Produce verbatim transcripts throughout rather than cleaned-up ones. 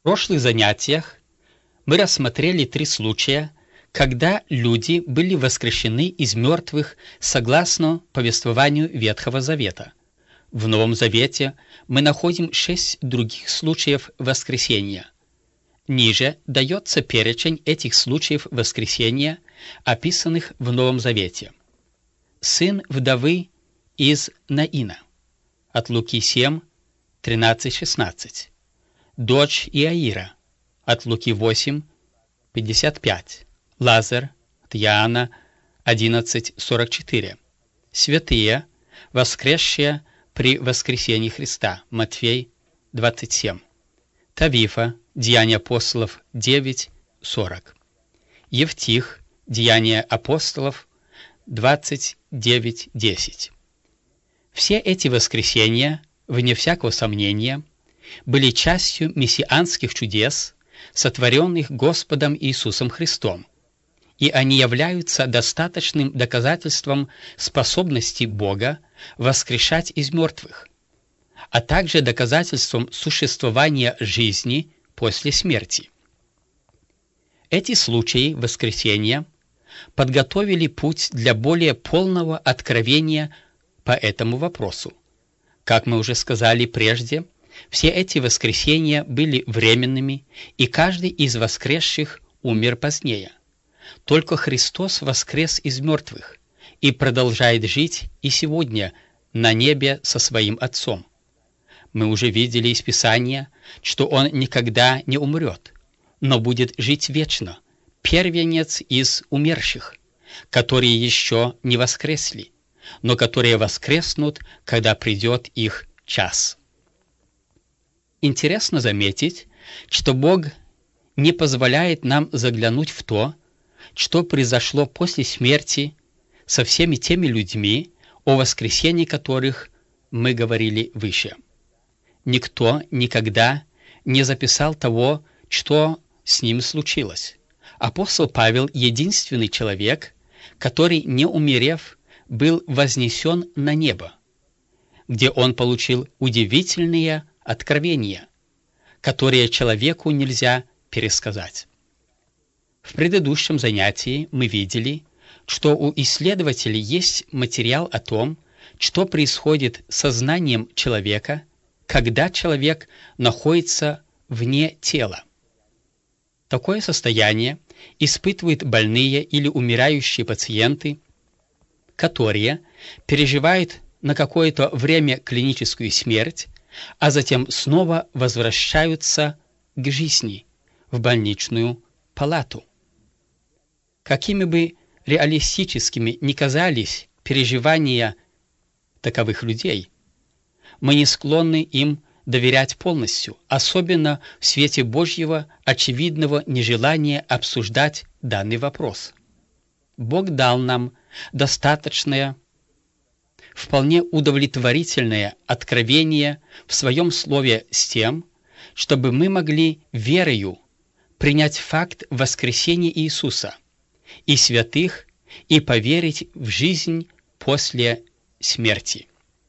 прошлых занятиях мы рассмотрели три случая, когда люди были воскрешены из мертвых согласно повествованию Ветхого Завета. В Новом Завете мы находим шесть других случаев воскресения. Ниже дается перечень этих случаев воскресения, описанных в Новом Завете. Сын вдовы из Наина, от Луки семь, тринадцать шестнадцать. Дочь Иаира, от Луки восемь, пятьдесят пять. Лазарь, от Иоанна одиннадцать, сорок четыре. Святые, воскресшие при воскресении Христа, Матфей двадцать семь. Тавифа, Деяния апостолов девять, сорок. Евтих, Деяния апостолов двадцать девять, десять. Все эти воскресения, вне всякого сомнения, были частью мессианских чудес, сотворенных Господом Иисусом Христом, и они являются достаточным доказательством способности Бога воскрешать из мертвых, а также доказательством существования жизни после смерти. Эти случаи воскресения подготовили путь для более полного откровения по этому вопросу. Как мы уже сказали прежде, все эти воскресения были временными, и каждый из воскресших умер позднее. Только Христос воскрес из мертвых и продолжает жить и сегодня на небе со своим Отцом. Мы уже видели из Писания, что Он никогда не умрет, но будет жить вечно, первенец из умерших, которые еще не воскресли, но которые воскреснут, когда придет их час. Интересно заметить, что Бог не позволяет нам заглянуть в то, что произошло после смерти со всеми теми людьми, о воскресении которых мы говорили выше. Никто никогда не записал того, что с ним случилось. Апостол Павел — единственный человек, который, не умерев, был вознесен на небо, где он получил удивительные откровения, которые человеку нельзя пересказать. В предыдущем занятии мы видели, что у исследователей есть материал о том, что происходит с сознанием человека, когда человек находится вне тела. Такое состояние испытывают больные или умирающие пациенты, которые переживают на какое-то время клиническую смерть, а затем снова возвращаются к жизни в больничную палату. Какими бы реалистическими ни казались переживания таковых людей, мы не склонны им доверять полностью, особенно в свете Божьего очевидного нежелания обсуждать данный вопрос. Бог дал нам достаточное, вполне удовлетворительное откровение в Своем Слове с тем, чтобы мы могли верою принять факт воскресения Иисуса и святых и поверить в жизнь после смерти.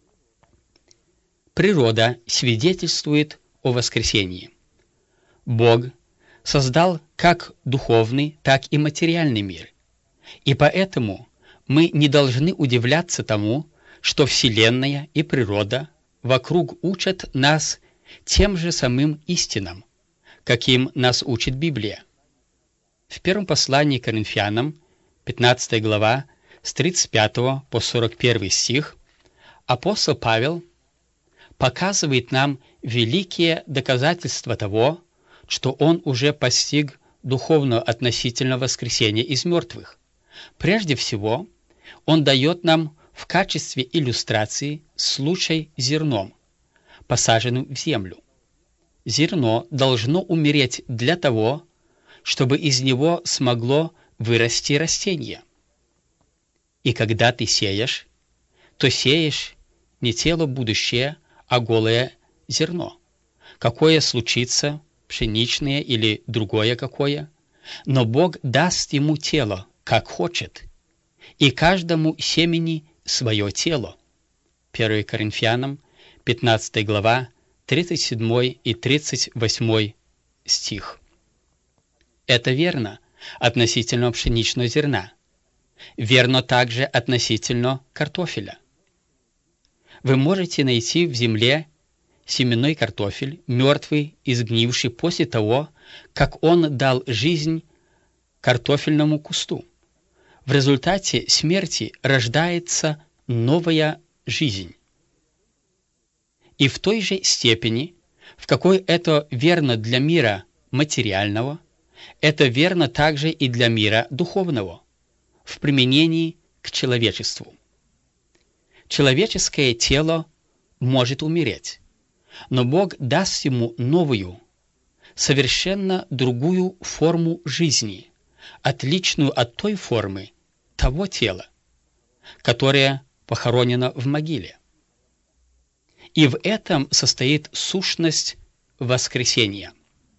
Природа свидетельствует о воскресении. Бог создал как духовный, так и материальный мир, и поэтому мы не должны удивляться тому, что Вселенная и природа вокруг учат нас тем же самым истинам, каким нас учит Библия. В первом послании к Коринфянам, пятнадцатая глава, с тридцать пятого по сорок первый стих, апостол Павел показывает нам великие доказательства того, что он уже постиг духовно относительно воскресения из мертвых. Прежде всего, он дает нам в качестве иллюстрации случай с зерном, посаженным в землю. Зерно должно умереть для того, чтобы из него смогло вырасти растение. И когда ты сеешь, то сеешь не тело будущее, а голое зерно. Какое случится, пшеничное или другое какое, но Бог даст ему тело, как хочет, и каждому семени свое тело. первое Коринфянам, пятнадцатая глава, тридцать седьмой и тридцать восьмой стих. Это верно относительно пшеничного зерна. Верно также относительно картофеля. Вы можете найти в земле семенной картофель, мертвый и сгнивший после того, как он дал жизнь картофельному кусту. В результате смерти рождается новая жизнь. И в той же степени, в какой это верно для мира материального, это верно также и для мира духовного, в применении к человечеству. Человеческое тело может умереть, но Бог даст ему новую, совершенно другую форму жизни, отличную от той формы того тела, которое похоронено в могиле. И в этом состоит сущность воскресения.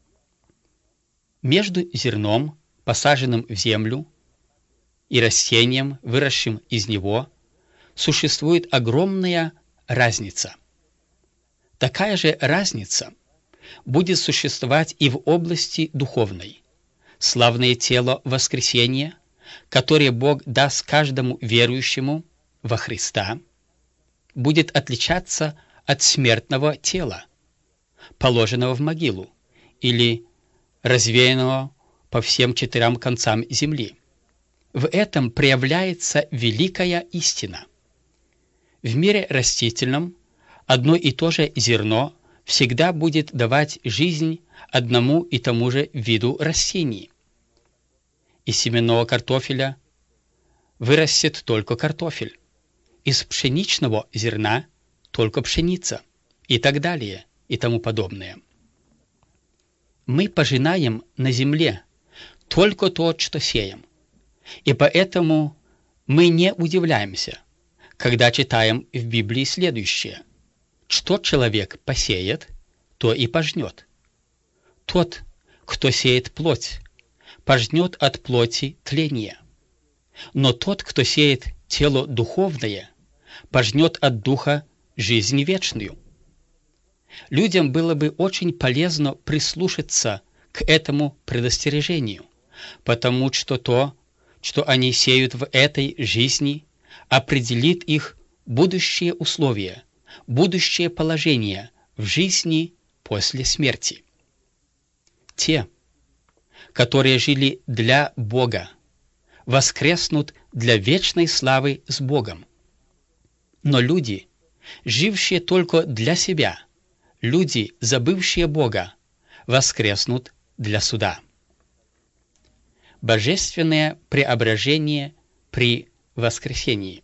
Между зерном, посаженным в землю, и растением, выросшим из него, существует огромная разница. Такая же разница будет существовать и в области духовной. Славное тело воскресения, которое Бог даст каждому верующему во Христа, будет отличаться от смертного тела, положенного в могилу или развеянного по всем четырем концам земли. В этом проявляется великая истина. В мире растительном одно и то же зерно всегда будет давать жизнь одному и тому же виду растений. Из семенного картофеля вырастет только картофель, из пшеничного зерна только пшеница, и так далее, и тому подобное. Мы пожинаем на земле только то, что сеем, и поэтому мы не удивляемся, когда читаем в Библии следующее: что человек посеет, то и пожнет. Тот, кто сеет плоть, пожнет от плоти тление, но тот, кто сеет тело духовное, пожнет от духа жизнь вечную. Людям было бы очень полезно прислушаться к этому предостережению, потому что то, что они сеют в этой жизни, определит их будущие условия, будущее положение в жизни после смерти. Те, которые жили для Бога, воскреснут для вечной славы с Богом. Но люди, жившие только для себя, люди, забывшие Бога, воскреснут для суда. Божественное преображение при воскресении.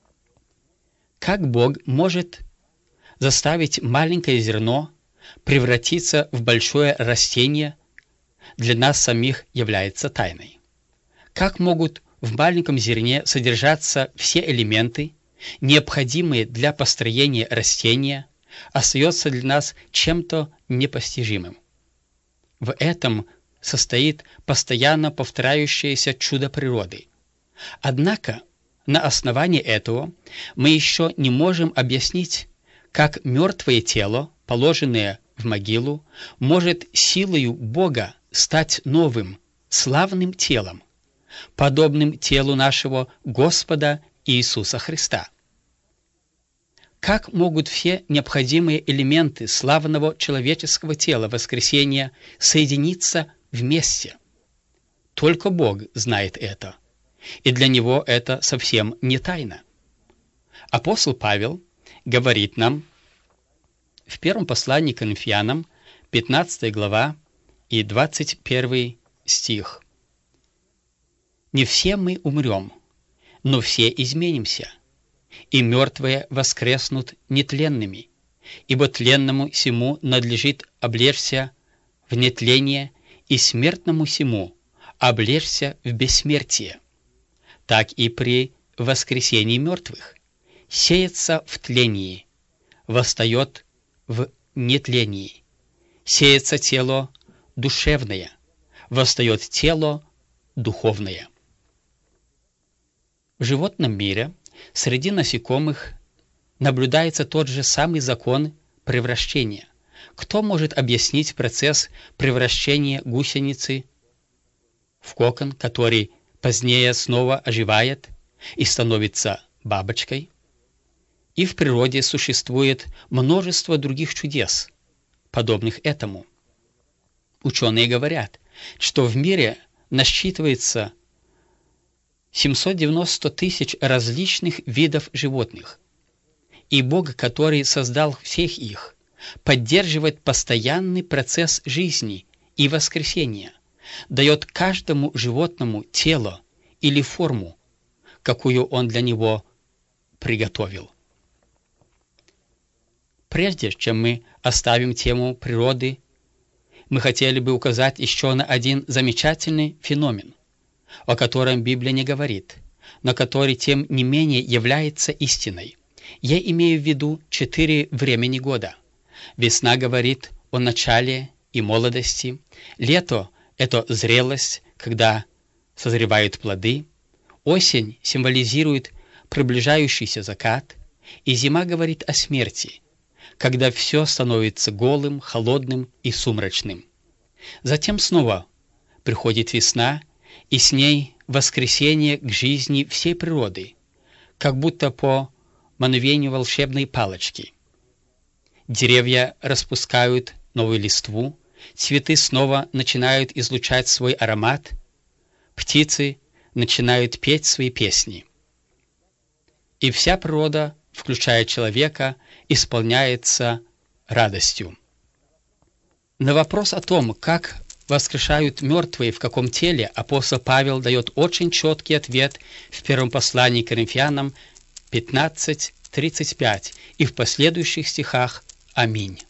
Как Бог может заставить маленькое зерно превратиться в большое растение, для нас самих является тайной. Как могут в маленьком зерне содержаться все элементы, необходимые для построения растения, остается для нас чем-то непостижимым. В этом состоит постоянно повторяющееся чудо природы. Однако, на основании этого мы еще не можем объяснить, как мертвое тело, положенное в могилу, может силою Бога стать новым, славным телом, подобным телу нашего Господа Иисуса Христа. Как могут все необходимые элементы славного человеческого тела воскресения соединиться вместе? Только Бог знает это, и для Него это совсем не тайна. Апостол Павел говорит нам в первом послании к Коринфянам, пятнадцатая глава и двадцать первый стих. «Не все мы умрем, но все изменимся, и мертвые воскреснут нетленными, ибо тленному сему надлежит облечься в нетление, и смертному сему облечься в бессмертие. Так и при воскресении мертвых сеется в тлении, восстает в нетлении, сеется тело душевное, восстает тело духовное». В животном мире среди насекомых наблюдается тот же самый закон превращения, Кто может объяснить процесс превращения гусеницы в кокон, который позднее снова оживает и становится бабочкой? И в природе существует множество других чудес, подобных этому. Ученые говорят, что в мире насчитывается семьсот девяносто тысяч различных видов животных, и Бог, который создал всех их, поддерживает постоянный процесс жизни и воскресения, дает каждому животному тело или форму, какую Он для него приготовил. Прежде чем мы оставим тему природы, мы хотели бы указать еще на один замечательный феномен, о котором Библия не говорит, но который, тем не менее, является истиной. Я имею в виду четыре времени года. Весна говорит о начале и молодости, лето – это зрелость, когда созревают плоды, осень символизирует приближающийся закат, и зима говорит о смерти, когда все становится голым, холодным и сумрачным. Затем снова приходит весна, и с ней воскресение к жизни всей природы, как будто по мановению волшебной палочки. Деревья распускают новую листву, цветы снова начинают излучать свой аромат, птицы начинают петь свои песни. И вся природа, включая человека, исполняется радостью. На вопрос о том, как воскрешают мертвые, в каком теле, апостол Павел дает очень четкий ответ в первом послании к Коринфянам пятнадцать тридцать пять и в последующих стихах. Аминь.